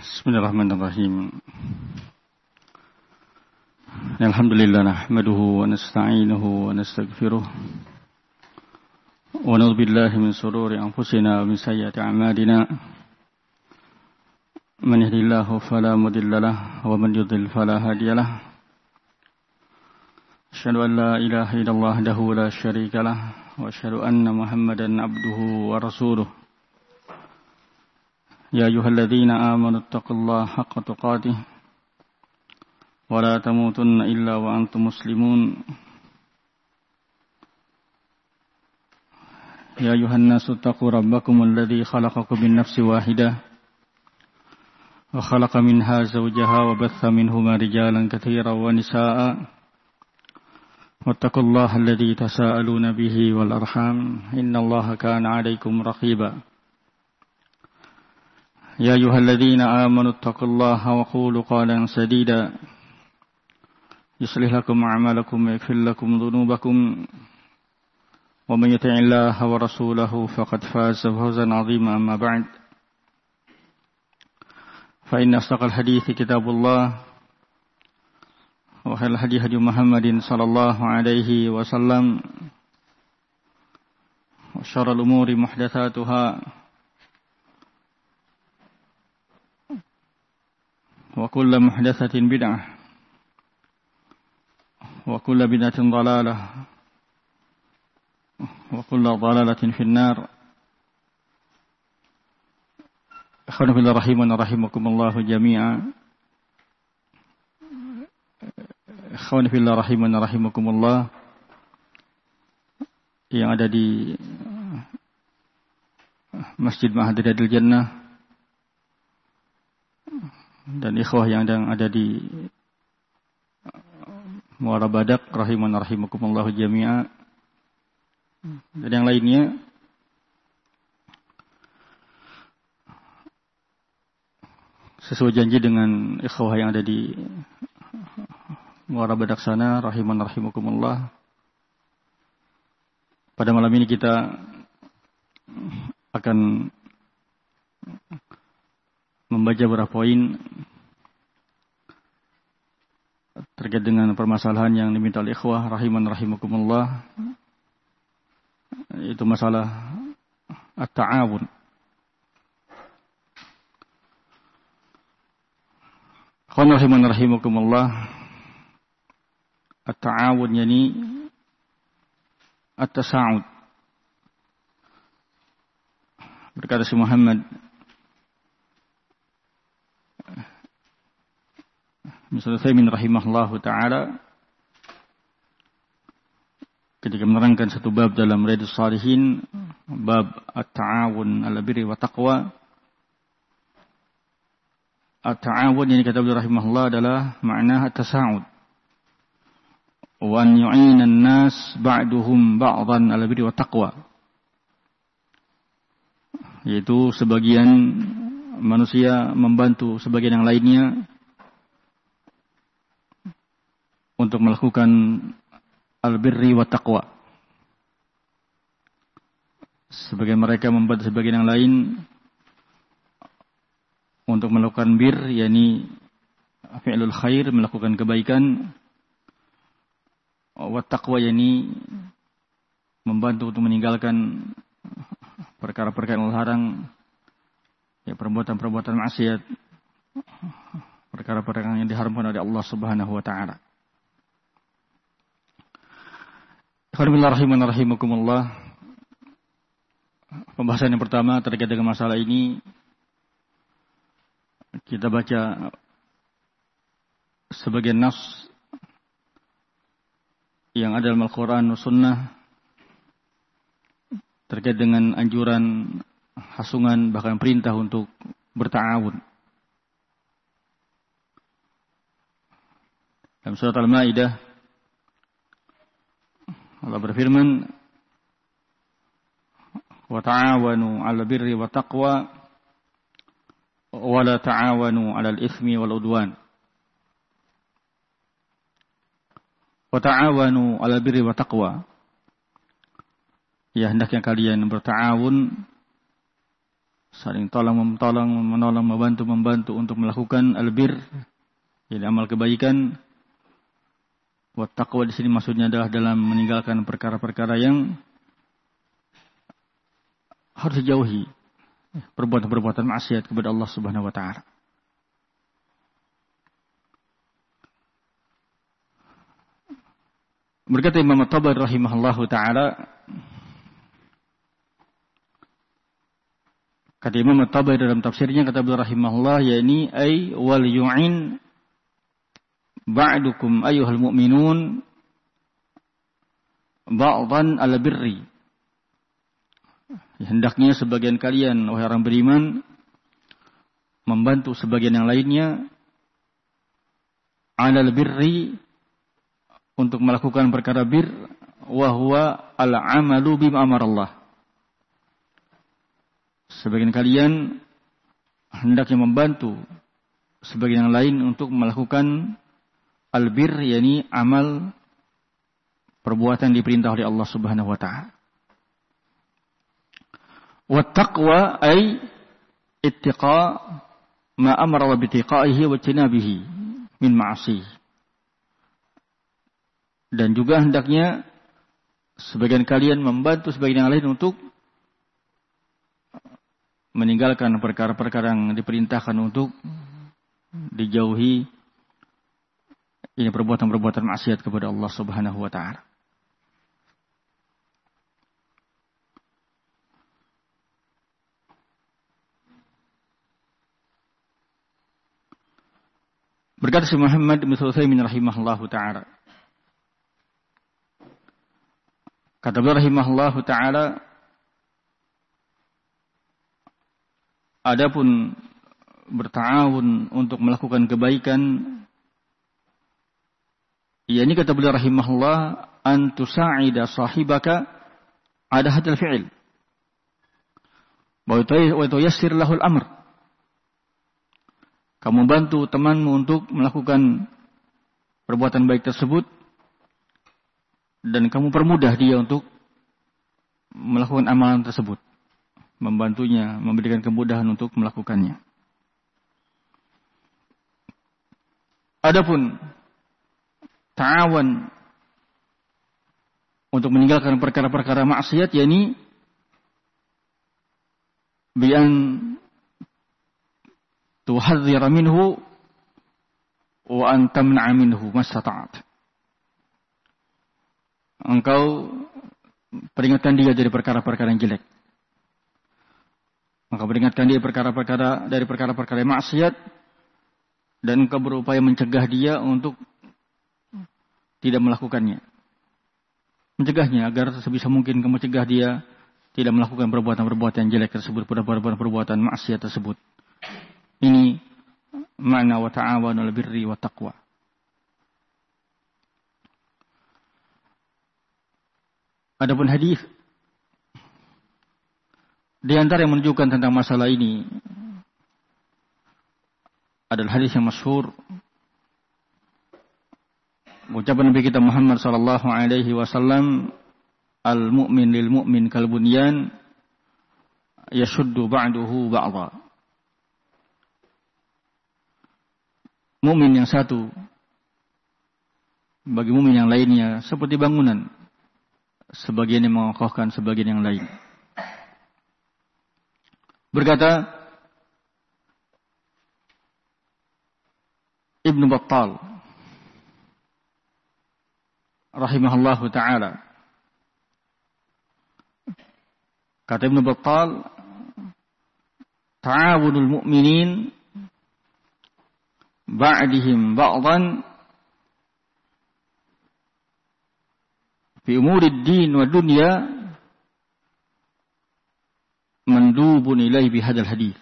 Bismillahirrahmanirrahim. Alhamdulillah nahmaduhu wa nasta'inuhu wa nastaghfiruh. Wa na'udzu billahi min shururi anfusina wa min sayyiati a'malina. Man yahdihillahu fala mudilla lahu wa man yudlil fala hadiya lahu. Asyhadu an la ilaha illallah wahdahu la syarika lahu wa asyhadu anna Muhammadan abduhu wa rasuluh. يا أيها الذين آمنوا اتقوا الله حق تقاته ولا تموتن إلا وأنتم مسلمون يا أيها الناس اتقوا ربكم الذي خلقكم من نفس واحدة وخلق منها زوجها وبث منهما رجالا كثيرا ونساء واتقوا الله الذي تساءلون به والأرحام إن الله كان عليكم رقيبا يا أيها الذين آمنوا اتقوا الله وقولوا قولا سديدا يصلح لكم أعمالكم ويغفر لكم ذنوبكم ومن يطع الله ورسوله فقد فاز فوزا عظيما أما بعد فإن أصدق الحديث كتاب الله وخير الهدي هدي محمد صلى الله عليه وسلم وشر الأمور محدثاتها وكل محدثة بدعة وكل بدعة ضلالة وكل ضلالة في النار. Ikhwan fillah rahimana rahimakumullah jami'a. Ikhwan fillah rahimana rahimakumullah yang ada di Masjid Mahadiratul Jannah dan ikhwah yang ada di Muara Badak rahiman rahimakumullah jami'a dan yang lainnya. Sesuai janji dengan ikhwah yang ada di Muara Badak sana rahiman rahimakumullah, pada malam ini kita akan membaca beberapa poin terkait dengan permasalahan yang diminta oleh ikhwah rahiman rahimakumullah, itu masalah at-ta'awun. Ikhwan rahiman rahimakumullah, at-ta'awun yani at-tasa'ud. Berkata si Muhammad Misal Utsaimin rahimahullahu ta'ala ketika menerangkan satu bab dalam Riyadhus Shalihin, bab at-ta'awun 'alal birri wa taqwa. At-ta'awun yang kata beliau rahimahullah adalah makna at-tasa'ud wa an yu'ina an-nas ba'duhum ba'dhan 'alal birri wa taqwa, yaitu sebagian manusia membantu sebagian yang lainnya untuk melakukan al-birri wa taqwa. Sebagian mereka membantu sebagian yang lain untuk melakukan bir, yakni fi'lul khair, melakukan kebaikan, wa taqwa yakni membantu untuk meninggalkan perkara-perkara yang dilarang, ya perbuatan-perbuatan maksiat, perkara-perkara yang diharamkan oleh Allah Subhanahu wa taala. Alhamdulillah rahimana rahimakumullah. Pembahasan yang pertama terkait dengan masalah ini, kita baca sebagian nas yang ada dalam Al-Quran dan Sunnah terkait dengan anjuran, hasungan, bahkan perintah untuk berta'awun. Dalam surat Al-Maidah Allah berfirman, wa ta'awanu 'alal birri wa taqwa wa la ta'awanu 'alal itsmi wal 'udwan. Wa ta'awanu 'alal birri wa taqwa. Ya, hendaknya kalian berta'awun saling tolong-menolong, membantu untuk melakukan albir, jadi amal kebaikan. Wa taqwa di sini maksudnya adalah dalam meninggalkan perkara-perkara yang harus dijauhi, perbuatan-perbuatan maksiat kepada Allah Subhanahu wa taala. Berkata Imam At-Tabari rahimahullahu taala, kata Imam At-Tabari dalam tafsirnya, kata beliau rahimahullah, yakni ay wal yu'in ba'dukum ayyuhal mu'minun ba'dan ala birri. Hendaknya sebagian kalian wahai orang beriman membantu sebagian yang lainnya ala birri, untuk melakukan perkara bir, wa huwa al-amalu bima amarallah. Sebagian kalian hendaknya membantu sebagian yang lain untuk melakukan albir, yakni amal perbuatan diperintah oleh Allah Subhanahu wa taala. Wa taqwa ay ittiqa ma amara Allah bi tiqaihi wa tinabihi min ma'asi. Dan juga hendaknya sebagian kalian membantu sebagian yang lain untuk meninggalkan perkara-perkara yang diperintahkan untuk dijauhi, ini perbuatan-perbuatan maksiat kepada Allah Subhanahu wa taala. Berkata Syekh Muhammad bin Utsaimin rahimahullahu taala, kata beliau rahimahullahu taala, adapun berta'awun untuk melakukan kebaikan, yakni kata beliau rahimahullah, an tusa'ida sahibaka ada hadal fi'il wa tuyassir lahul amr. Kamu bantu temanmu untuk melakukan perbuatan baik tersebut, dan kamu permudah dia untuk melakukan amalan tersebut, membantunya, memberikan kemudahan untuk melakukannya. Adapun ta'awan untuk meninggalkan perkara-perkara maksiat, yakni bi'an tuhadzira minhu wa an tamna'a minhu mastata'at. Engkau peringatkan dia dari perkara-perkara yang jelek. Maka peringatkan dia dari perkara-perkara yang maksiat, dan engkau berupaya mencegah dia untuk tidak melakukannya. Mencegahnya agar sebisa mungkin kamu cegah dia tidak melakukan perbuatan-perbuatan jelek tersebut, perbuatan maksiat tersebut. Ini makna wa ta'awanu 'alal birri wat taqwa. Adapun hadis di antara yang menunjukkan tentang masalah ini adalah hadis yang masyhur, ucapan Nabi kita Muhammad sallallahu alaihi wasallam, al-mu'min lil mu'min kal bunyan yashuddu ba'duhu ba'dha. Mukmin yang satu bagi mukmin yang lainnya seperti bangunan, sebagian yang mengokohkan sebagian yang lain. Berkata Ibnu Battal rahimahullahu taala, kata Ibnu Battal, ta'awunul mu'minin ba'dihim ba'dan fi umurid din wa dunya mandubun ilaihi bihadzal hadis.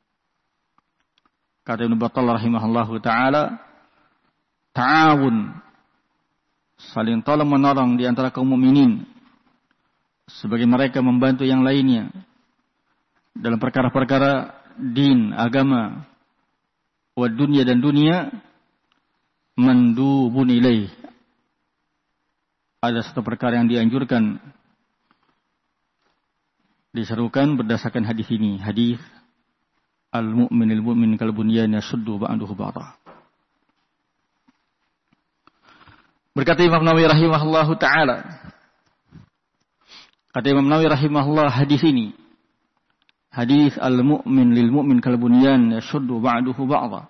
Kata Ibnu Battal rahimahullahu taala, ta'awun, saling tolong menolong di antara kaum mukminin, sebagai mereka membantu yang lainnya dalam perkara-perkara din, agama, wa dunya dan dunia, mandubun ilaihi, ada satu perkara yang dianjurkan, diserukan berdasarkan hadis ini, hadis al-mu'min lil mu'min kal bunyan yashuddu ba'duhu ba'dha. Berkata Imam Nawawi rahimahullahu taala, kata Imam Nawawi rahimahullah, hadis ini, hadis al-mu'min lil mu'min kal bunyan yashuddu ba'duhu ba'dha,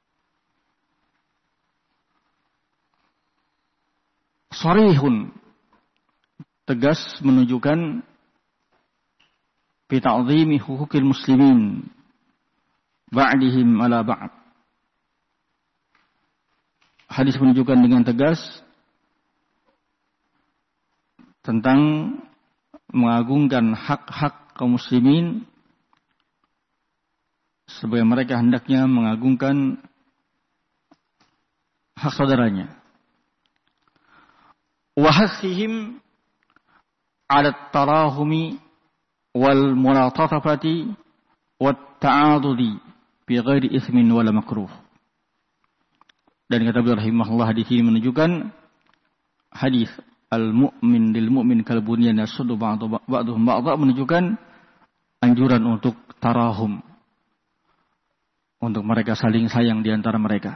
sharihun, tegas menunjukkan fi ta'zimi hukukil muslimin ba'dihim ala ba'd. Hadis menunjukkan dengan tegas tentang mengagungkan hak-hak kaum muslimin sebagaimana mereka hendaknya mengagungkan hak saudaranya. Wa hasihim 'ala at-tarahumi wal mulatafati wat ta'adudi bi ghairi ismin wala makruh. Dan kata beliau rahimahullah, hadis ini menunjukkan hadis al-mu'min lil mu'min kal bunyan yashuddu ba'duhum ba'dha, menunjukkan anjuran untuk tarahum, untuk mereka saling sayang di antara mereka.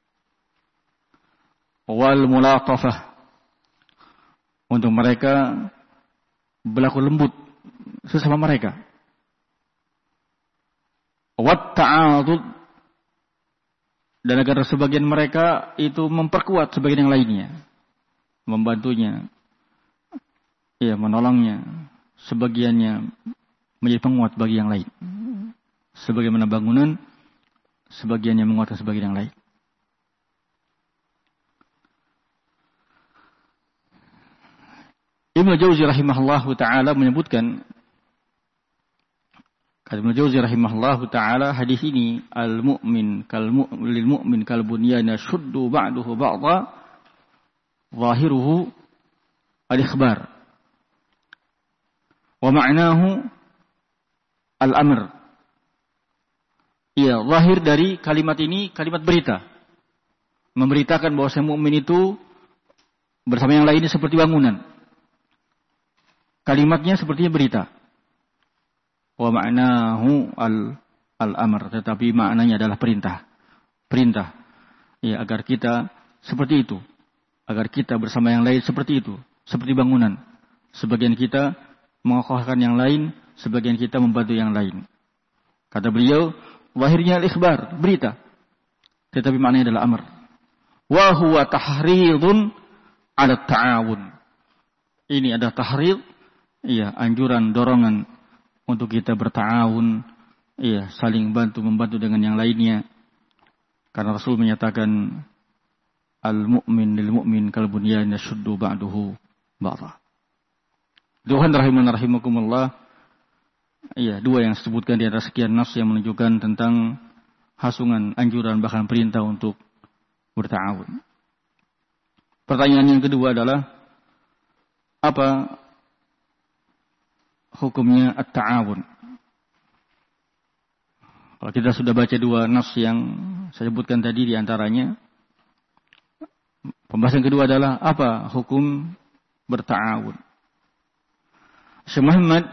Wal mulatafah, untuk mereka berlaku lembut sesama mereka. Wat ta'adud, dan agar sebagian mereka itu memperkuat sebagian yang lainnya, membantunya, ya, menolongnya, sebagiannya menjadi penguat bagi yang lain. Sebagaimana bangunan, sebagiannya menguatkan sebagian yang lain. Ibnu Jauzi rahimahullahu taala menyebutkan, kata Ibnu Jauzi rahimahullahu taala, hadis ini al-mu'min lil mu'min kal bunyan yashuddu ba'duhu ba'dha zahiruhu al-ikhbar wa ma'nahu al-amr. Iya, zahir dari kalimat ini kalimat berita, memberitakan bahwa mukmin itu bersama yang lainnya seperti bangunan. Kalimatnya sepertinya berita. Wa ma'nahu al-amr, tetapi maknanya adalah perintah. Perintah, ya, agar kita seperti itu, agar kita bersama yang lain seperti itu, seperti bangunan. Sebagian kita mengokohkan yang lain, sebagian kita membantu yang lain. Kata beliau, zahirnya al-ikhbar, berita, tetapi maknanya adalah amr. Wa huwa tahridun 'ala ta'awun. Ini adalah tahrid, iya, anjuran, dorongan untuk kita berta'awun, iya, saling membantu dengan yang lainnya. Karena Rasul menyatakan al-mu'min lil mu'min kal bunyan yashuddu ba'duhu ba'dha. Tuhan rahimakumullah. Iya, dua yang disebutkan di antara sekian nas yang menunjukkan tentang hasungan, anjuran, bahkan perintah untuk berta'awun. Pertanyaan yang kedua adalah, apa hukumnya at-ta'awun? Kalau kita sudah baca dua nas yang saya sebutkan tadi, di antaranya pembahasan kedua adalah apa hukum berta'awun. Syekh Muhammad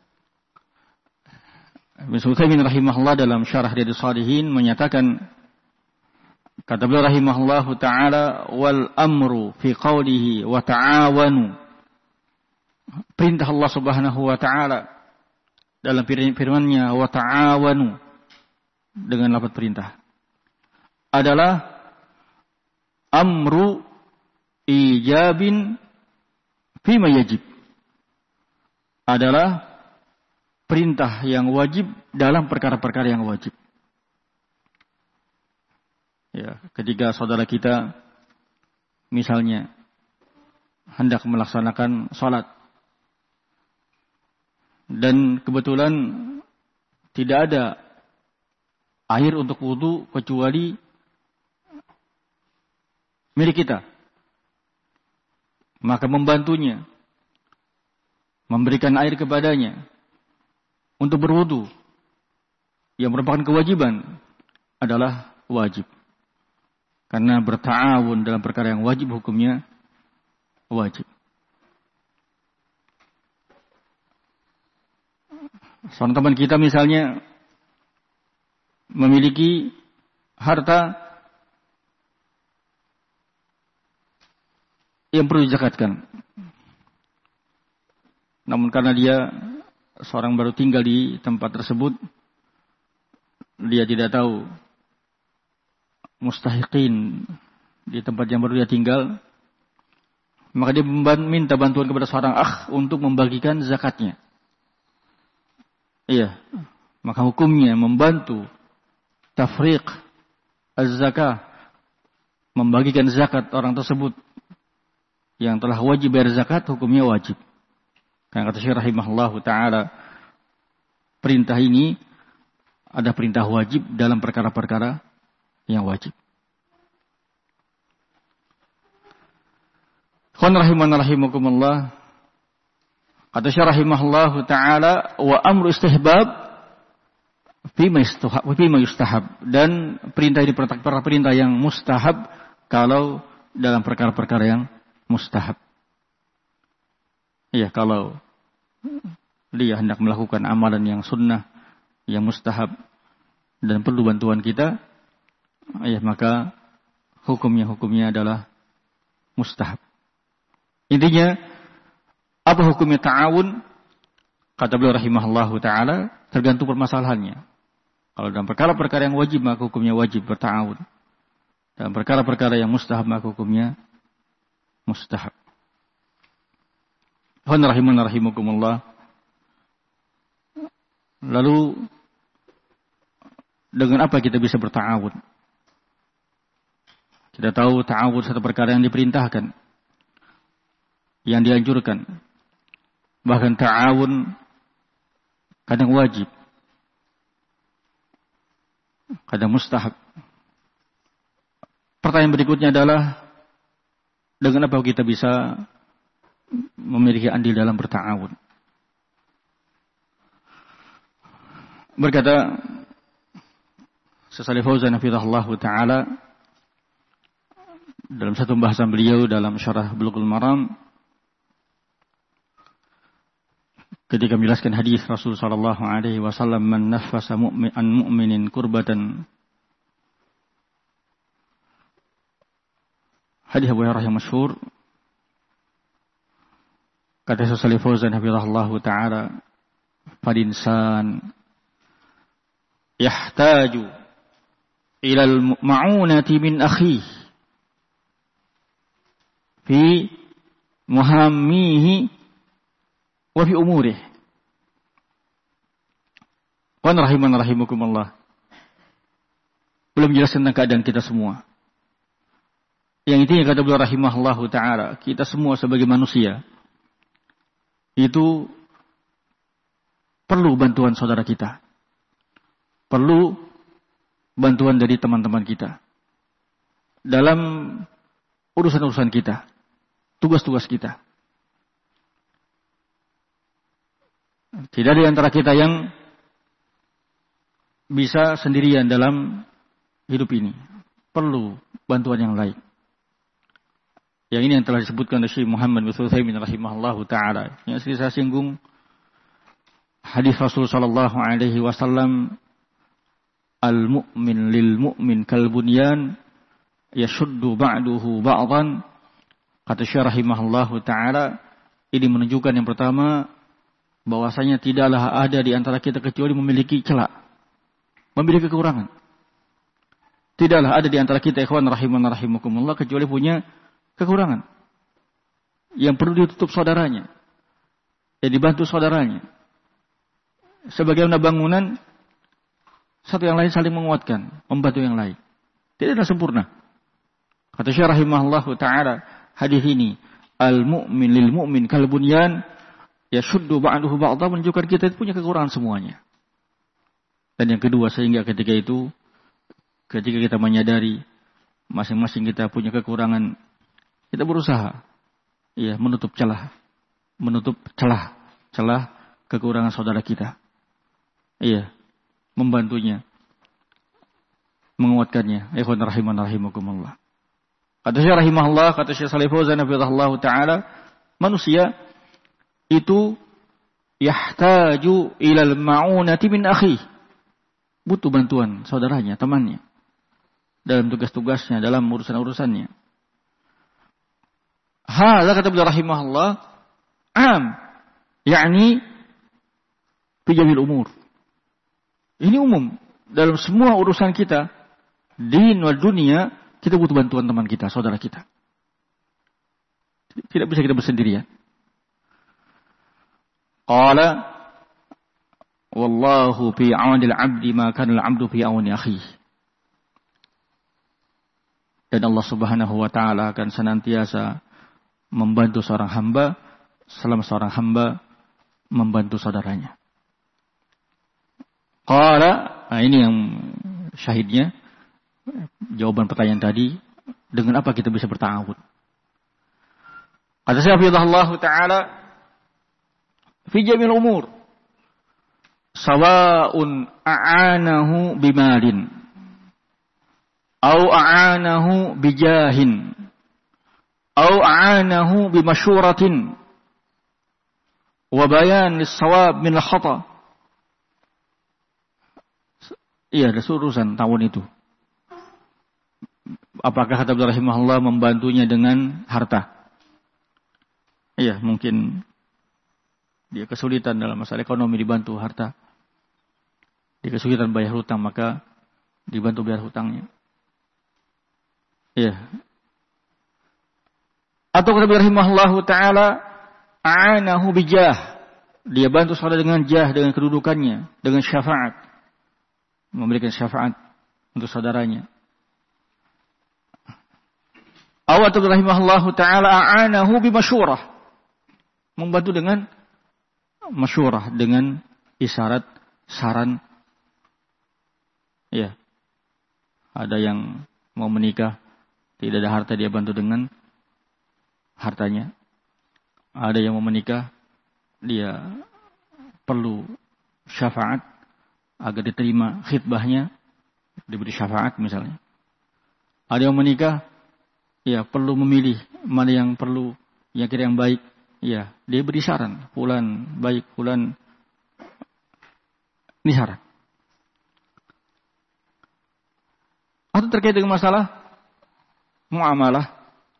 bin Sulaiman rahimahullah dalam syarah Riyadhus Shalihin menyatakan, kata beliau rahimahullahu taala, wal amru fi qawlihi wa ta'awanu, perintah Allah Subhanahu wa taala dalam firman-Nya wa ta'awanu, dengan lafaz perintah, adalah amru ijabin fima yajib, adalah perintah yang wajib dalam perkara-perkara yang wajib. Ya, ketika saudara kita misalnya hendak melaksanakan salat dan kebetulan tidak ada air untuk wudu kecuali milik kita, maka membantunya, memberikan air kepadanya untuk berwudu, yang merupakan kewajiban, adalah wajib. Karena berta'awun dalam perkara yang wajib, hukumnya wajib. Seorang teman kita misalnya memiliki harta yang perlu dizakatkan. Namun karena dia seorang baru tinggal di tempat tersebut, dia tidak tahu mustahiqin di tempat yang baru dia tinggal, maka dia minta bantuan kepada seorang akh untuk membagikan zakatnya. Iya, maka hukumnya membantu tafriq az-zakah, membagikan zakat orang tersebut yang telah wajib bayar zakat, hukumnya wajib. Karena kata Syekh rahimahullahu ta'ala, perintah ini ada perintah wajib dalam perkara-perkara yang wajib. Khon rahimakumullah. Kata Syekh rahimahullahu ta'ala, wa amru istihbab fima yustahab. Dan perintah ini perintah yang mustahab kalau dalam perkara-perkara yang mustahab. Iya, kalau dia hendak melakukan amalan yang sunnah, yang mustahab, dan perlu bantuan kita, ya maka hukumnya adalah mustahab. Intinya, apa hukumnya ta'awun? Kata beliau rahimahullahu ta'ala, tergantung permasalahannya. Kalau dalam perkara-perkara yang wajib, maka hukumnya wajib berta'awun. Dalam perkara-perkara yang mustahab, maka hukumnya mustahab. Rahimakumullah. Lalu dengan apa kita bisa berta'awun? Kita tahu ta'awun satu perkara yang diperintahkan, yang dianjurkan. Bahkan ta'awun kadang wajib, kadang mustahab. Pertanyaan berikutnya adalah, dengan apa kita bisa memiliki andil dalam berta'awun? Berkata Shalih Fauzan hafizahullahu ta'ala dalam satu pembahasan beliau dalam syarah Bulughul Maram, ketika menjelaskan hadis Rasul sallallahu alaihi wasallam, man nafasa mu'minin kurbatan, hadis Abu Hurairah yang masyhur. Kata Shalih Fauzan hafizahullahu ta'ala, fal-insan yahtaju ila al-ma'unati min akhihi fi muhammihi wa fi umurihi. Wa rahimakumullah. Belum jelas tentang keadaan kita semua. Yang intinya kata beliau rahimahullahu ta'ala, kita semua sebagai manusia itu perlu bantuan saudara kita. Perlu bantuan dari teman-teman kita dalam urusan-urusan kita, tugas-tugas kita. Tidak ada di antara kita yang bisa sendirian dalam hidup ini. Perlu bantuan yang lain. Yang ini yang telah disebutkan oleh Syekh Muhammad bin Utsaimin rahimahullahu ta'ala. Yang saya singgung hadis Rasul sallallahu alaihi wasallam, al-mu'min lil mu'min kal bunyan yashuddu ba'duhu ba'dan. Kata Syekh rahimahullahu ta'ala, ini menunjukkan yang pertama, bahwasanya tidaklah ada di antara kita kecuali memiliki celah, memiliki kekurangan. Tidaklah ada di antara kita, ikhwan rahimakumullah, kecuali punya kekurangan yang perlu ditutup saudaranya, yang dibantu saudaranya. Sebagaimana bangunan, satu yang lain saling menguatkan, membantu yang lain. Tidak ada sempurna. Kata Syekh rahimahullahu ta'ala, hadis ini, al-mu'min lil mu'min kal bunyan yashuddu ba'duhu ba'dha, menunjukkan kita itu punya kekurangan semuanya. Dan yang kedua, sehingga ketika itu, ketika kita menyadari masing-masing kita punya kekurangan, kita berusaha menutup celah kekurangan saudara kita. Membantunya, menguatkannya. Ikhwan rahimakumullah. Kata Syekh rahimahullah, kata Syekh Shalih Fauzan hafizahullah ta'ala, manusia itu yahtaju ilal ma'unati min akhihi. butuh bantuan saudaranya, temannya, dalam tugas-tugasnya, dalam urusan-urusannya. Hadza kata beliau rahimahullah, yakni fi jamil umur. Ini umum dalam semua urusan kita, din wal dunia, kita butuh bantuan teman kita, saudara kita. Tidak bisa kita bersendirian. Qala wallahu fi 'aunil 'abdi ma kana al-'abdu fi 'auni akhihi. Dan Allah Subhanahu wa taala akan senantiasa membantu seorang hamba selama seorang hamba membantu saudaranya. Qala, nah ini yang syahidnya jawaban pertanyaan tadi, dengan apa kita bisa berta'awun? Kata Syekh Allah taala, fi jamil umur sawa'un a'anahu bimalin au a'anahu bijahin au a'anahu bimasyuratin wa bayan lis-shawab min al-khata. Iya, ada urusan tahun itu. Apakah kata Abdul Rahimahullah membantunya dengan harta? Iya, mungkin dia kesulitan dalam masalah ekonomi, dibantu harta. Dia kesulitan bayar hutang, maka dibantu bayar hutangnya. Iya. Atau kata Abdul Rahimahullah ta'ala, a'anahu bijah. Dia bantu saudara dengan jah, dengan kedudukannya, dengan syafaat. Memberikan syafaat untuk saudaranya. Awat rahimahullahu ta'ala a'anahu bimasyurah. Membantu dengan masyurah, dengan isyarat, saran. Ya. Ada yang mau menikah, tidak ada harta, dia bantu dengan hartanya. Ada yang mau menikah, dia perlu syafaat agar diterima khitbahnya, diberi syafaat misalnya. Ada yang menikah, ya perlu memilih mana yang perlu, yang kira yang baik, ya dia beri saran, fulan baik, fulan ini saran. Atau terkait dengan masalah muamalah,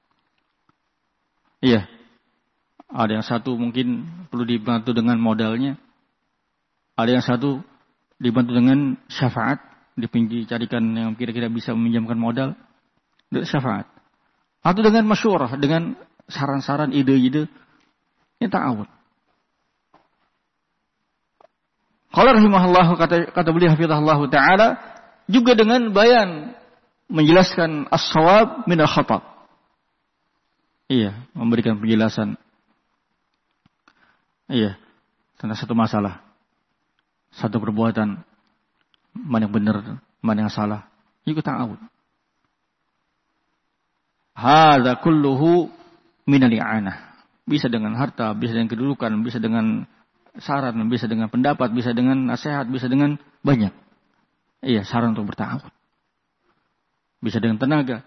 iya, ada yang satu mungkin perlu dibantu dengan modalnya, ada yang satu dibantu dengan syafaat, dicarikan yang kira-kira bisa meminjamkan modal, dengan syafaat. Atau dengan masyurah, dengan saran-saran, ide-ide, yang ta'awun. Qala rahimahullah, kata beliau hafizahullah ta'ala, juga dengan bayan, menjelaskan as-shawab min al-khata'. Iya, memberikan penjelasan. Iya, tentang satu masalah. Satu perbuatan, mana yang benar, mana yang salah, ikut ta'awun. Hadza kulluhu minal i'anah. Bisa dengan harta, bisa dengan kedudukan, bisa dengan saran, bisa dengan pendapat, bisa dengan nasihat, bisa dengan banyak. Iya, saran untuk berta'awun. Bisa dengan tenaga.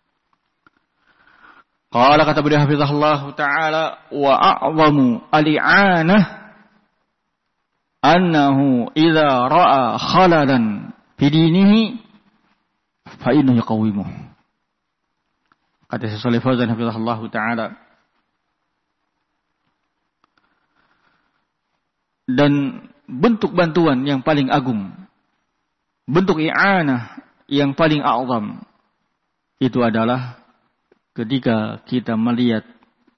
Qala kata beliau hafizahullah ta'ala, wa a'zamu al-i'anah annahu idza ra'a khalalan fi dinihi fa innahu yuqawwimuh. Kata Syekh Shalih Fauzan hafizahullah taala, dan bentuk bantuan yang paling agung, bentuk i'anah yang paling a'zam, itu adalah ketika kita melihat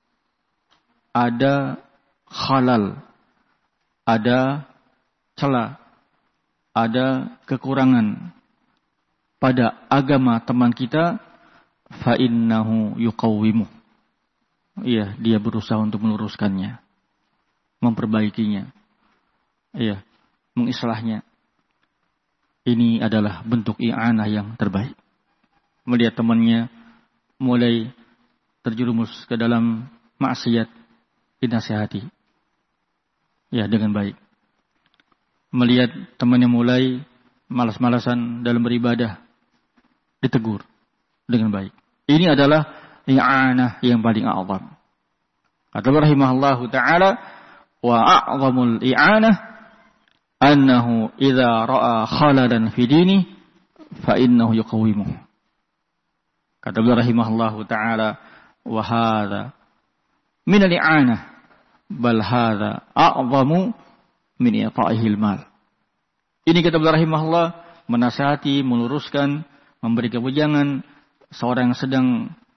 ada khalal, ada celah, ada kekurangan pada agama teman kita, fa innahu yuqawwimuh. Iya, dia berusaha untuk meluruskannya, memperbaikinya, iya, mengislahnya. Ini adalah bentuk i'anah yang terbaik. Melihat temannya mulai terjerumus ke dalam maksiat, dinasihati, ya, dengan baik. Melihat temannya mulai malas-malasan dalam beribadah, ditegur dengan baik. Ini adalah i'anah yang paling a'zam. Kata rahimahullahu ta'ala, wa a'zamul i'anah annahu idza ra'a khaladan fi dini fa innahu yuqawimuh. Kata beliau rahimahullahu taala, wa hadza min al-i'anah bal hadza a'zamu min i'ta'ihil mal. Ini kata beliau rahimahullah menasihati, meluruskan, memberi kebujangan seorang yang sedang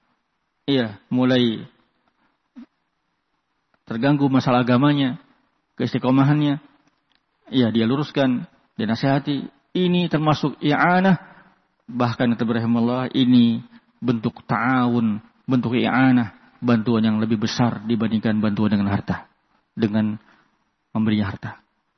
mulai terganggu masalah agamanya, keistiqomahannya. Dia luruskan, dinasihati. Ini termasuk i'anah, bahkan kata beliau rahimahullah ini bentuk ta'awun, bentuk i'anah, bantuan yang lebih besar dibandingkan bantuan dengan harta, dengan memberinya harta.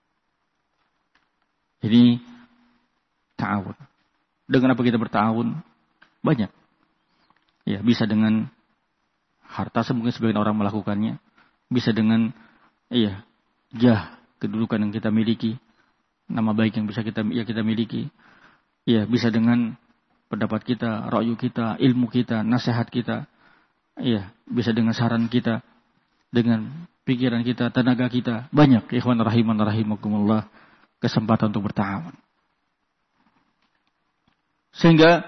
Ini ta'awun. Dengan apa kita berta'awun? Banyak. Bisa dengan harta, mungkin sebagian orang melakukannya. Bisa dengan kedudukan yang kita miliki, nama baik yang bisa kita miliki. Bisa dengan pendapat kita, ra'yu kita, ilmu kita, nasihat kita. Bisa dengan saran kita, dengan pikiran kita, tenaga kita. Banyak, ikhwan rahiman rahimakumullah, kesempatan untuk berta'awun. Sehingga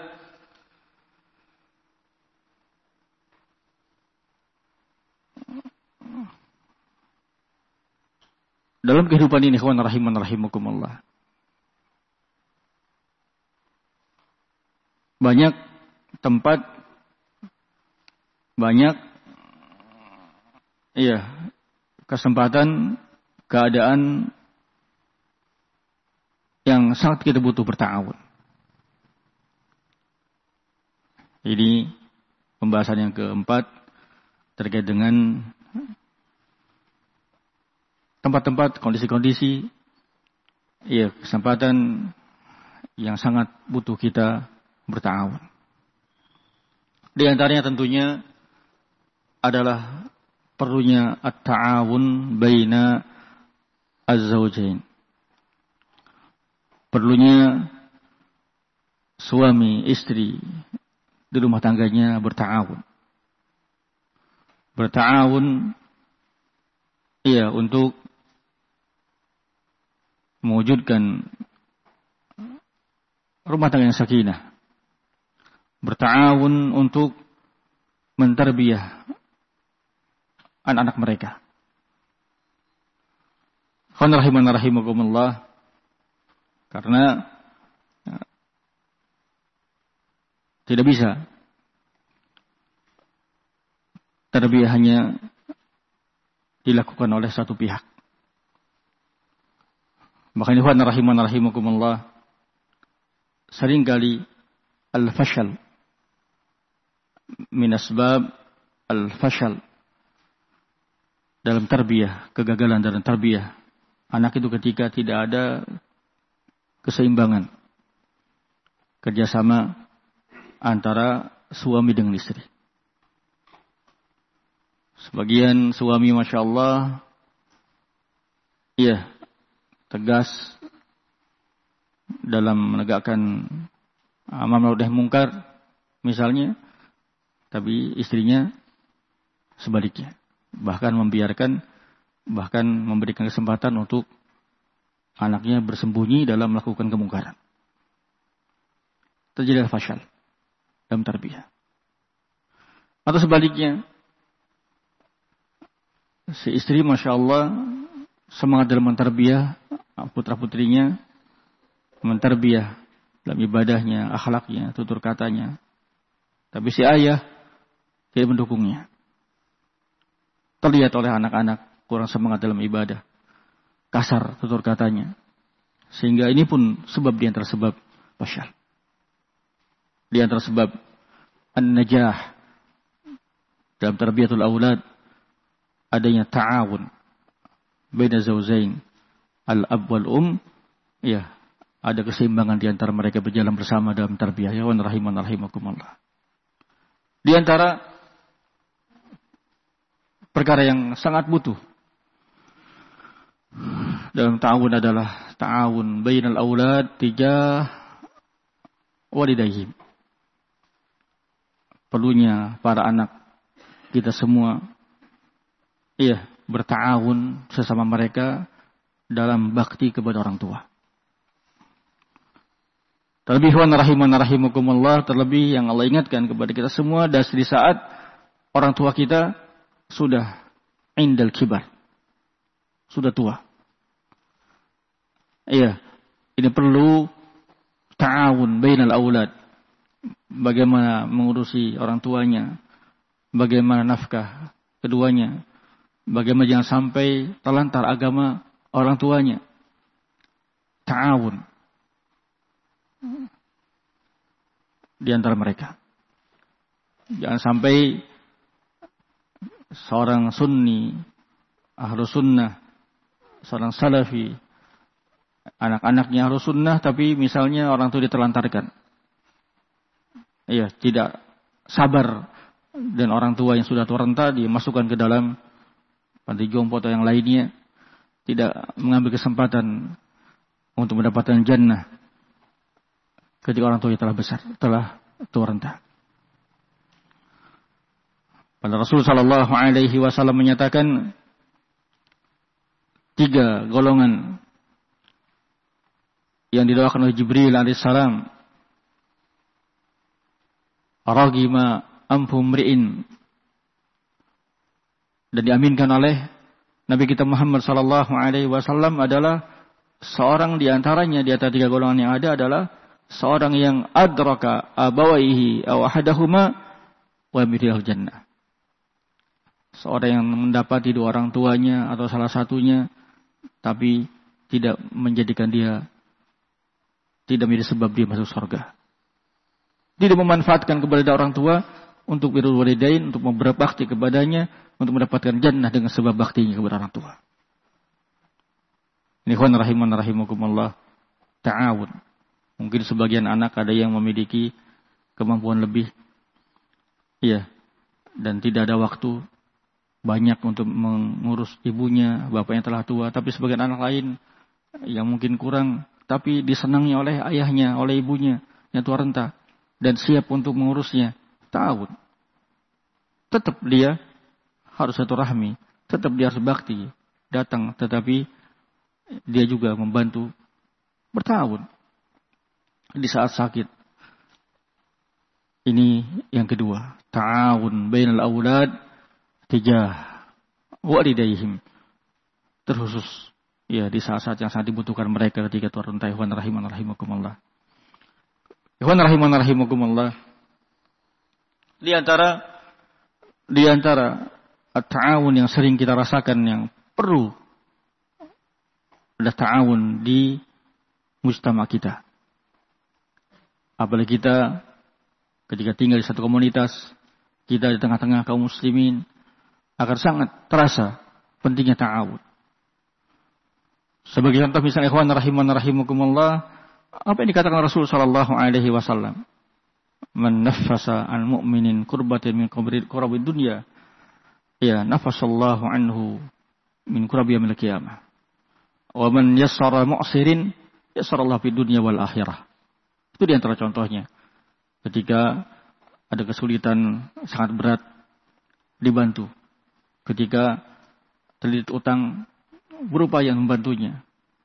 dalam kehidupan ini, ikhwan rahiman rahimakumullah, banyak tempat, banyak kesempatan, keadaan yang sangat kita butuh berta'awun. Ini pembahasan yang keempat terkait dengan tempat-tempat, kondisi-kondisi, kesempatan yang sangat butuh kita berta'awun. Di antaranya tentunya adalah perlunya at-ta'awun baina az-zawjain. Perlunya suami istri di rumah tangganya berta'awun. Berta'awun untuk mewujudkan rumah tangga yang sakinah. Berta'awun untuk mentarbiyah anak-anak mereka. Khana rahimana rahimakumullah. Karena tidak bisa tarbiyah hanya dilakukan oleh satu pihak. Makanya khana rahimana rahimakumullah, seringkali al-fashal min asbab al-fashal dalam tarbiyah, kegagalan dalam tarbiyah anak itu ketika tidak ada keseimbangan kerjasama antara suami dengan istri. Sebagian suami Masya Allah tegas dalam menegakkan amar ma'ruf nahi munkar misalnya, tapi istrinya sebaliknya, bahkan memberikan kesempatan untuk anaknya bersembunyi dalam melakukan kemungkaran. Terjadi fashal dalam tarbiyah. Atau sebaliknya, si istri Masya Allah semangat dalam mentarbiyah putra-putrinya, mentarbiyah dalam ibadahnya, akhlaknya, tutur katanya. Tapi si ayah tidak mendukungnya. Terlihat oleh anak-anak kurang semangat dalam ibadah, kasar tutur katanya. Sehingga ini pun sebab di antara sebab fashal. Di antara sebab an-najah dalam tarbiyatul aulad adanya ta'awun baina zawjain al-ab wal ada keseimbangan di antara mereka berjalan bersama dalam tarbiyah. Ya rahiman rahimakumullah. Di antara perkara yang sangat butuh dalam ta'awun adalah ta'awun bainal aulad tijah walidayhim. Perlunya para anak kita semua berta'awun sesama mereka dalam bakti kepada orang tua. Terlebih rahimakumullah, terlebih yang Allah ingatkan kepada kita semua di saat orang tua kita sudah indal kibar, sudah tua. Iya, ini perlu ta'awun bainal aulad. Bagaimana mengurusi orang tuanya, bagaimana nafkah keduanya, bagaimana jangan sampai terlantar agama orang tuanya. Ta'awun di antara mereka. Jangan sampai seorang sunni, ahlu sunnah, seorang salafi, anak-anaknya ahlu sunnah, tapi misalnya orang tua diterlantarkan. Iya, tidak sabar, dan orang tua yang sudah tua renta dimasukkan ke dalam panti jompo atau yang lainnya, tidak mengambil kesempatan untuk mendapatkan jannah ketika orang tuanya telah besar, telah tua renta. Pada Rasul sallallahu alaihi wasallam menyatakan 3 golongan yang didoakan oleh Jibril alaihissalam. Ragima anfum mri'in, dan diaminkan oleh Nabi kita Muhammad sallallahu alaihi wasallam adalah seorang di antaranya, di antara 3 golongan yang ada adalah seorang yang adraka abawaihi aw ahadahuma wa yamidul jannah. Seorang yang mendapati 2 orang tuanya atau salah satunya, tapi tidak menjadikan dia, tidak menjadi sebab dia masuk surga. Tidak memanfaatkan kepada orang tua untuk birrul walidain, untuk berbakti kepadanya, untuk mendapatkan jannah dengan sebab baktinya kepada orang tua. Ikhwan rahimakumullah, ta'awun. Mungkin sebagian anak ada yang memiliki kemampuan lebih, iya, dan tidak ada waktu banyak untuk mengurus ibunya, bapaknya telah tua. Tapi sebagian anak lain yang mungkin kurang, tapi disenangi oleh ayahnya, oleh ibunya yang tua renta, dan siap untuk mengurusnya. Ta'awun. Tetap dia harus satu rahmi, tetap dia harus bakti, datang, tetapi dia juga membantu, berta'awun di saat sakit. Ini yang kedua, ta'awun bainal aulad tijah walidaihim, terkhusus ya di saat-saat yang sangat dibutuhkan mereka ketika tua renta. Ikhwan rahimakumullah. Ikhwan rahimakumullah, di antara at-ta'awun yang sering kita rasakan, yang perlu ada ta'awun di mujtama kita. Apalagi kita ketika tinggal di satu komunitas, kita di tengah-tengah kaum muslimin, akan sangat terasa pentingnya ta'awun. Sebagai contoh misalnya, ikhwan rahimakumullah, apa yang dikatakan Rasul sallallahu alaihi wasallam, man naffasa an mu'minin kurbatin min qurabid dunya, ya nafasallahu anhu min qurabi yaumil qiyamah. Wa man yassara mu'sirin yassarallahu fid dunya wal akhirah. Itu di antara contohnya. Ketika ada kesulitan sangat berat, dibantu. Ketika terlilit utang, berupaya membantunya.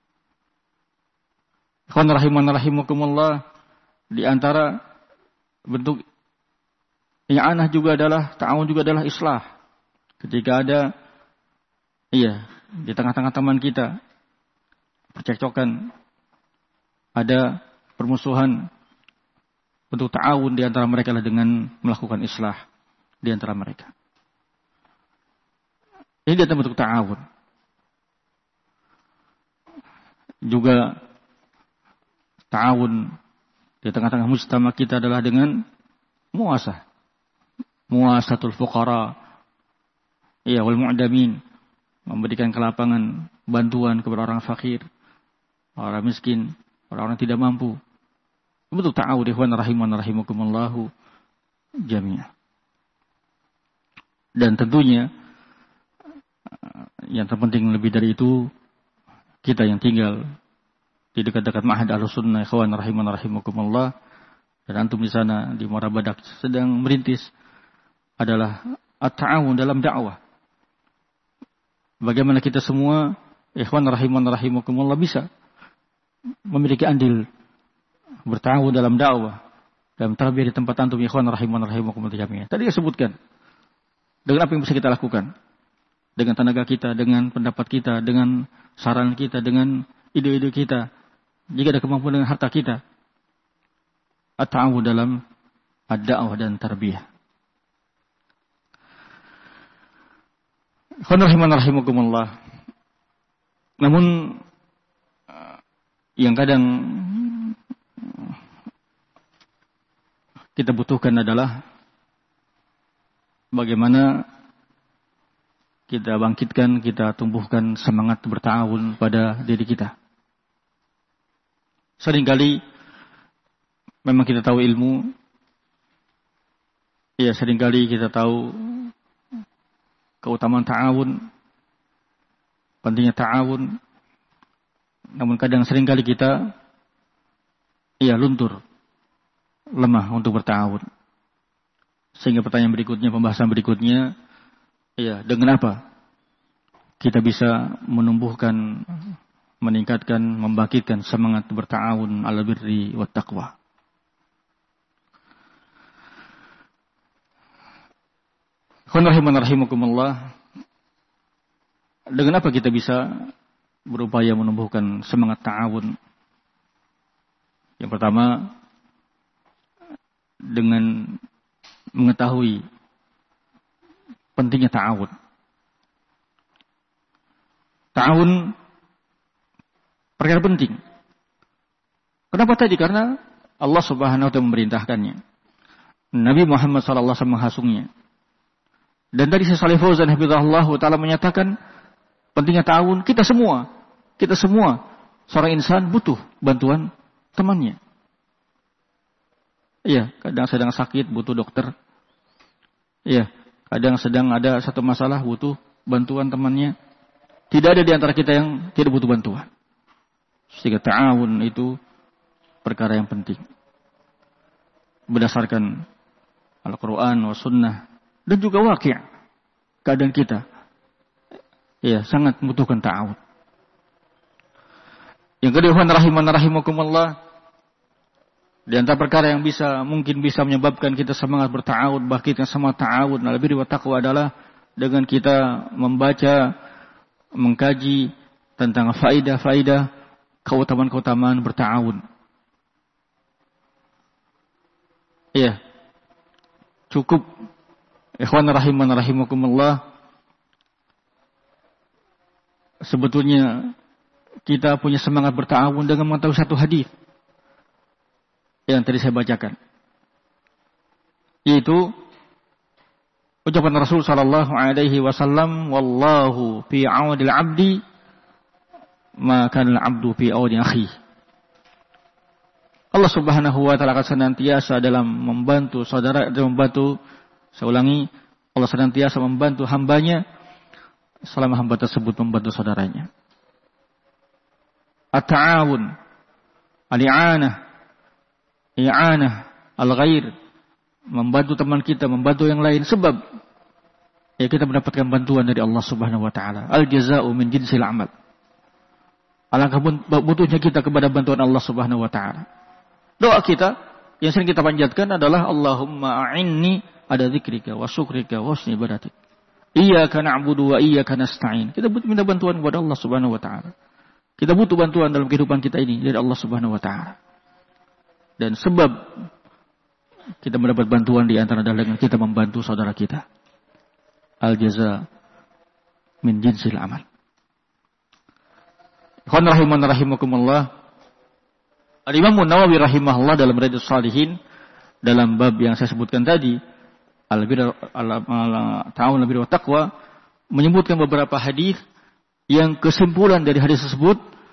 Ikhwan rahimakumullah, di antara bentuk yang aneh juga adalah ta'awun, juga adalah islah. Ketika ada di tengah-tengah teman kita percekcokan, ada permusuhan, bentuk ta'awun di antara mereka adalah dengan melakukan islah di antara mereka. Ini adalah bentuk ta'awun. Juga ta'awun di tengah-tengah mujtama kita adalah dengan muasatul fuqara, wal mu'damin, memberikan kelapangan, bantuan kepada orang fakir, orang miskin, orang tidak mampu. Bentuk ta'awun, ikhwan rahimakumullahu jami'ah. Dan tentunya yang terpenting lebih dari itu, kita yang tinggal di dekat-dekat Ma'had Ahlussunnah, ikhwan rahimakumullah, dan antum di sana di Muara Badak sedang merintis, adalah at-ta'awun dalam dakwah. Bagaimana kita semua ikhwan rahiman rahimakumullah bisa memiliki andil bertawun dalam dakwah, dalam tarbiyah di tempat antum ikhwan rahiman rahimakumullah jami'an. Tadi saya sebutkan dengan apa yang bisa kita lakukan, dengan tenaga kita, dengan pendapat kita, dengan saran kita, dengan ide-ide kita, jika ada kemampuan dengan harta kita, at-ta'awun dalam ad-da'wah dan tarbiyah. Ikhwan rahiman rahimakumullah. Namun yang kadang kita butuhkan adalah bagaimana kita bangkitkan, kita tumbuhkan semangat berta'awun pada diri kita. Seringkali memang kita tahu ilmu, ya seringkali kita tahu keutamaan ta'awun, pentingnya ta'awun, namun kadang seringkali kita luntur, lemah untuk berta'awun. Sehingga pertanyaan berikutnya, pembahasan berikutnya, dengan apa kita bisa menumbuhkan, meningkatkan, membangkitkan semangat berta'awun ala birri wat taqwa. Rahimakumullah. Dengan apa kita bisa berupaya menumbuhkan semangat ta'awun? Yang pertama, dengan mengetahui pentingnya ta'awun. Ta'awun perkara penting. Kenapa tadi? Karena Allah Subhanahu wa taala memerintahkannya. Nabi Muhammad sallallahu alaihi wasallam menghasungnya. Dan tadi Syekh Shalih Fauzan hafizahullah taala menyatakan pentingnya ta'awun. Kita semua seorang insan butuh bantuan temannya. Kadang sedang sakit butuh dokter. Kadang sedang ada satu masalah butuh bantuan temannya. Tidak ada di antara kita yang tidak butuh bantuan. Sehingga ta'awun itu perkara yang penting. Berdasarkan Al-Quran wa Sunnah dan juga waqi' keadaan kita. Sangat membutuhkan ta'awun. Yang kedua, rahimakumullah, di antara perkara yang mungkin bisa menyebabkan kita semangat berta'awun, bangkitkan semangat ta'awun ala birri wa taqwa adalah dengan kita membaca, mengkaji tentang faidah-faidah keutamaan-keutamaan berta'awun. Cukup ikhwan rahimakumullah, sebetulnya kita punya semangat berta'awun dengan mengetahui satu hadis yang tadi saya bacakan, yaitu ucapan Rasul sallallahu alaihi wasallam, wallahu fi aunil abdi ma kana al-abdu fi auni akhi. Allah Subhanahu wa taala akan senantiasa dalam membantu saudara, Allah senantiasa membantu hambanya selama hamba tersebut membantu saudaranya. At-ta'awun, al-i'anah, al-ghair, membantu teman kita, membantu yang lain, sebab kita mendapatkan bantuan dari Allah Subhanahu wa taala. Al-jazaa'u min jinsil amal. Alangkah butuhnya kita kepada bantuan Allah Subhanahu wa taala. Doa kita yang sering kita panjatkan adalah Allahumma a'inni ala dzikrika wa syukrika wa husni ibadatik. Iyyaka na'budu wa iyyaka nasta'in. Kita minta bantuan kepada Allah Subhanahu wa taala. Kita butuh bantuan dalam kehidupan kita ini dari Allah Subhanahu wa taala. Dan sebab kita mendapat bantuan di antara adalah dengan kita membantu saudara kita. Al-jaza min jinsil amal. Ikhwan rahimakumullah. Al-Imam Nawawi rahimahullah dalam Riyadhus Shalihin dalam bab yang saya sebutkan tadi, ta'awun al-birri wat taqwa, menyebutkan beberapa hadis yang kesimpulan dari hadis tersebut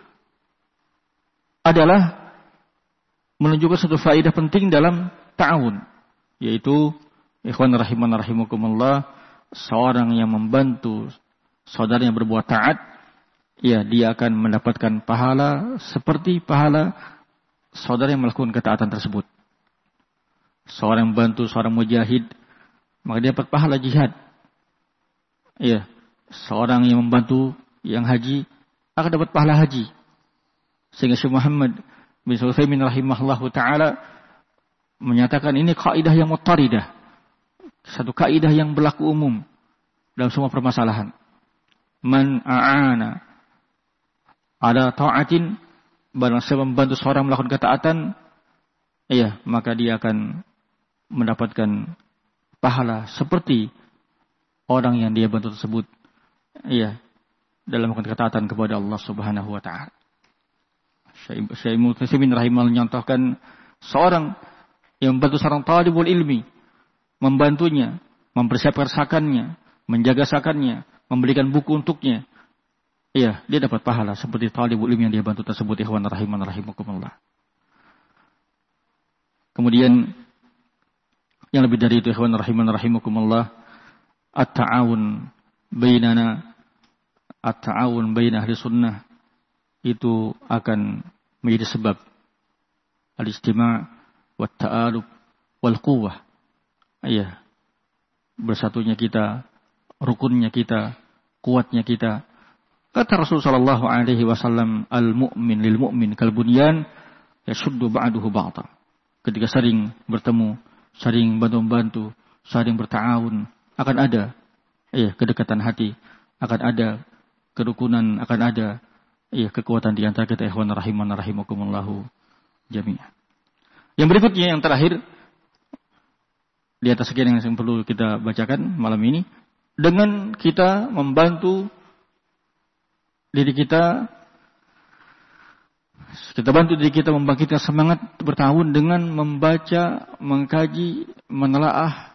adalah menunjukkan satu faedah penting dalam ta'awun, yaitu ikhwan rahimakumullah, seorang yang membantu saudaranya berbuat taat, dia akan mendapatkan pahala seperti pahala saudara yang melakukan ketaatan tersebut. Seorang yang membantu seorang mujahid, maka dia dapat pahala jihad. Seorang yang membantu yang haji, akan dapat pahala haji. Sehingga Syekh Muhammad bin Utsaimin rahimahullahu taala menyatakan ini kaidah yang muttaridah. Satu kaidah yang berlaku umum dalam semua permasalahan. Man a'ana ala ta'atin, barang siapa membantu seorang melakukan ketaatan, maka dia akan mendapatkan pahala seperti orang yang dia bantu tersebut. Dalam melakukan ketaatan kepada Allah Subhanahu wa taala. Syekh Mu'tasim rahimahullah menyontohkan seorang yang membantu seorang talibul ilmi, membantunya, mempersiapkan sakannya, menjaga sakannya, memberikan buku untuknya. Dia dapat pahala seperti talibul ilmi yang dia bantu tersebut. Ikhwan rahiman rahimakumullah. Kemudian yang lebih dari itu, ikhwan rahiman rahimakumullah, at-ta'awun bainana, at-ta'awun baina ahli sunnah, itu akan menjadi sebab al-istima' wa ta'alub wal quwwah. Bersatunya kita, rukunnya kita, kuatnya kita. Kata Rasulullah sallallahu alaihi wasallam, al-mu'min lil mu'min kal bunyan yashuddu ba'duhu ba'dha. Ketika sering bertemu, sering bantu-bantu, sering berta'awun, akan ada kedekatan hati, akan ada kerukunan, akan ada kekuatan di antara kita. Ikhwan rahiman rahimakumullahu jami'an. Yang berikutnya, yang terakhir di atas sekian yang perlu kita bacakan malam ini, dengan kita membantu diri kita bantu diri kita membangkitkan semangat bertahun dengan membaca, mengkaji, menelaah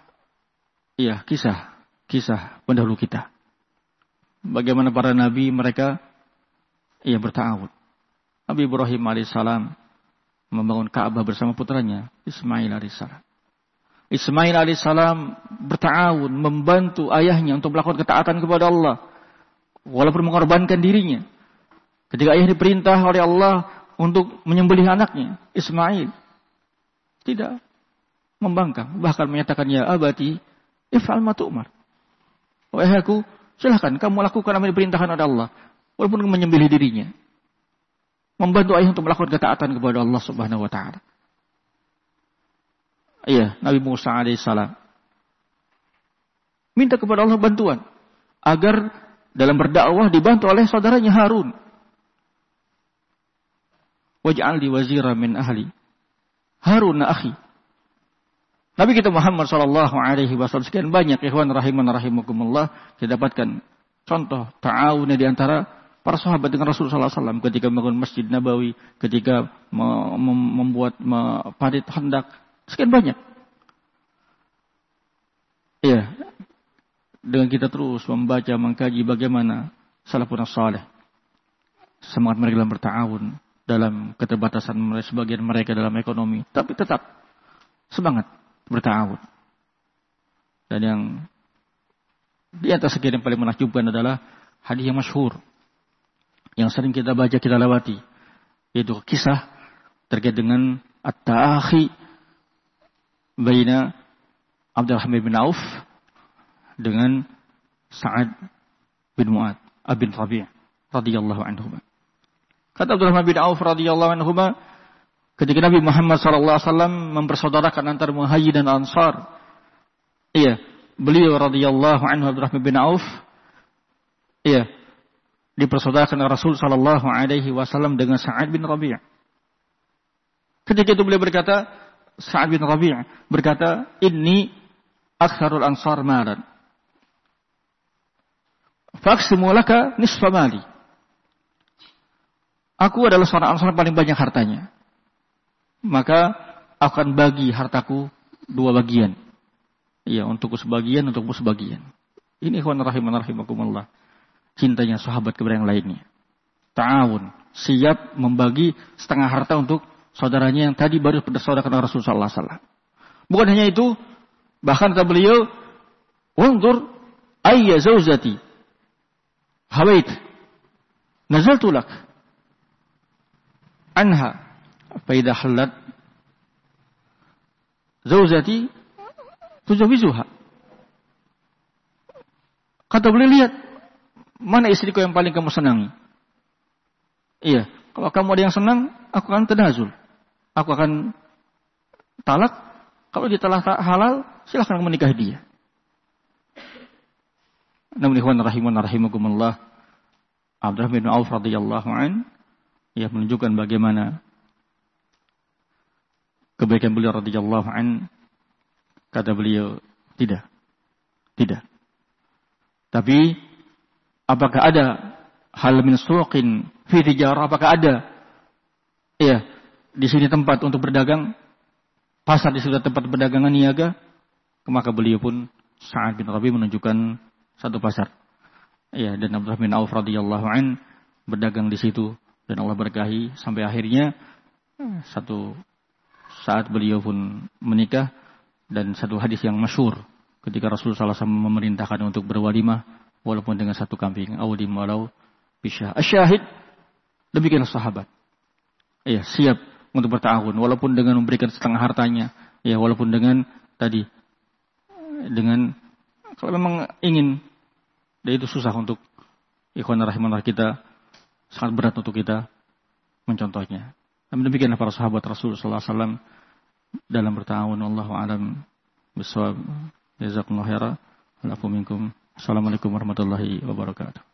kisah pendahulu kita. Bagaimana para nabi mereka berta'awun. Nabi Ibrahim alaihissalam membangun Ka'bah bersama putranya Ismail alaihissalam. Ismail alaihissalam berta'awun, membantu ayahnya untuk melakukan ketaatan kepada Allah, walaupun mengorbankan dirinya. Ketika ayah diperintah oleh Allah untuk menyembelih anaknya Ismail, tidak membangkang, bahkan menyatakan, ya abati if'al ma tu'mar. Wahai aku, silahkan kamu lakukan apa yang diperintahkan oleh Allah, walaupun menyembelih dirinya. Membantu ayah untuk melakukan ketaatan kepada Allah Subhanahu wa taala. Nabi Musa alaihissalam minta kepada Allah bantuan agar dalam berdakwah dibantu oleh saudaranya Harun. Waj'alni wazira min ahli Harun akhi. Nabi kita Muhammad sallallahu alaihi wasallam sekian banyak ikhwan rahiman rahimakumullah kita dapatkan contoh ta'awun di antara para sahabat dengan Rasulullah SAW ketika membangun Masjid Nabawi, ketika membuat parit hendak, sekian banyak. Dengan kita terus membaca, mengkaji bagaimana salafun salih, semangat mereka dalam berta'awun, dalam keterbatasan sebagian mereka dalam ekonomi, tapi tetap semangat berta'awun. Dan yang di atas sekian yang paling menakjubkan adalah hadis yang masyhur yang sering kita baca, kita lewati, yaitu kisah terkait dengan at-ta'akhi baina Abdurrahman bin Auf dengan Sa'ad bin Mu'ad bin Rabi' radhiyallahu anhu. Kata Abdurrahman bin Auf radhiyallahu anhu, ketika Nabi Muhammad sallallahu alaihi wasallam mempersaudarakan antara Muhajir dan Ansar, beliau radhiyallahu anhu Abdurrahman bin Auf dipersaudarakan Rasul sallallahu alaihi wasallam dengan Sa'ad bin Rabi'. Ketika itu beliau berkata, Sa'ad bin Rabi' berkata, "Inni aktsarul ansar malan. Faqsimu laka nisfa mali." Aku adalah seorang ansar paling banyak hartanya. Maka akan bagi hartaku 2 bagian. Untukku sebagian, untukmu sebagian. Ini ikhwan rahiman rahimakumullah. Cintanya sahabat kepada yang lainnya. Ta'awun, siap membagi setengah harta untuk saudaranya yang tadi baru bersaudara Rasulullah SAW. Bukan hanya itu, bahkan kata beliau, "Wanzur ayya zaujati hawait nazaltu lak anha fa idha halat zaujati tujawizuha." Kata beliau, lihat mana istriku yang paling kamu senangi. Iya, kalau kamu ada yang senang, aku akan tanazul. Aku akan talak. Kalau dia telah halal, silahkan menikahi dia. Namun ikhwan rahimakumullah, Abdurrahman bin Auf radhiyallahu an, ia menunjukkan bagaimana kebaikan beliau radhiyallahu an. Kata beliau, tidak. Tapi apakah ada hal min suqin fi tijarah? Apakah ada di sini tempat untuk berdagang? Pasar di situ tempat berdagangan niaga? Maka beliau pun Sa'ad bin Rabi menunjukkan satu pasar. Dan Abdullah bin Auf radhiyallahu an berdagang di situ dan Allah berkahi sampai akhirnya satu saat beliau pun menikah. Dan satu hadis yang masyhur ketika Rasulullah SAW memerintahkan untuk berwalimah walaupun dengan satu kambing, awdim walau bisyah. Asyahid, demikianlah sahabat. Siap untuk bertahun walaupun dengan memberikan setengah hartanya, walaupun dengan kalau memang ingin, dan itu susah untuk ikhwan rahimahullah kita, sangat berat untuk kita mencontohnya. Namun demikianlah para sahabat Rasulullah SAW dalam bertahun. Wallahu a'lam bishawab. Jazakumullahu khairan. Assalamualaikum warahmatullahi wabarakatuh.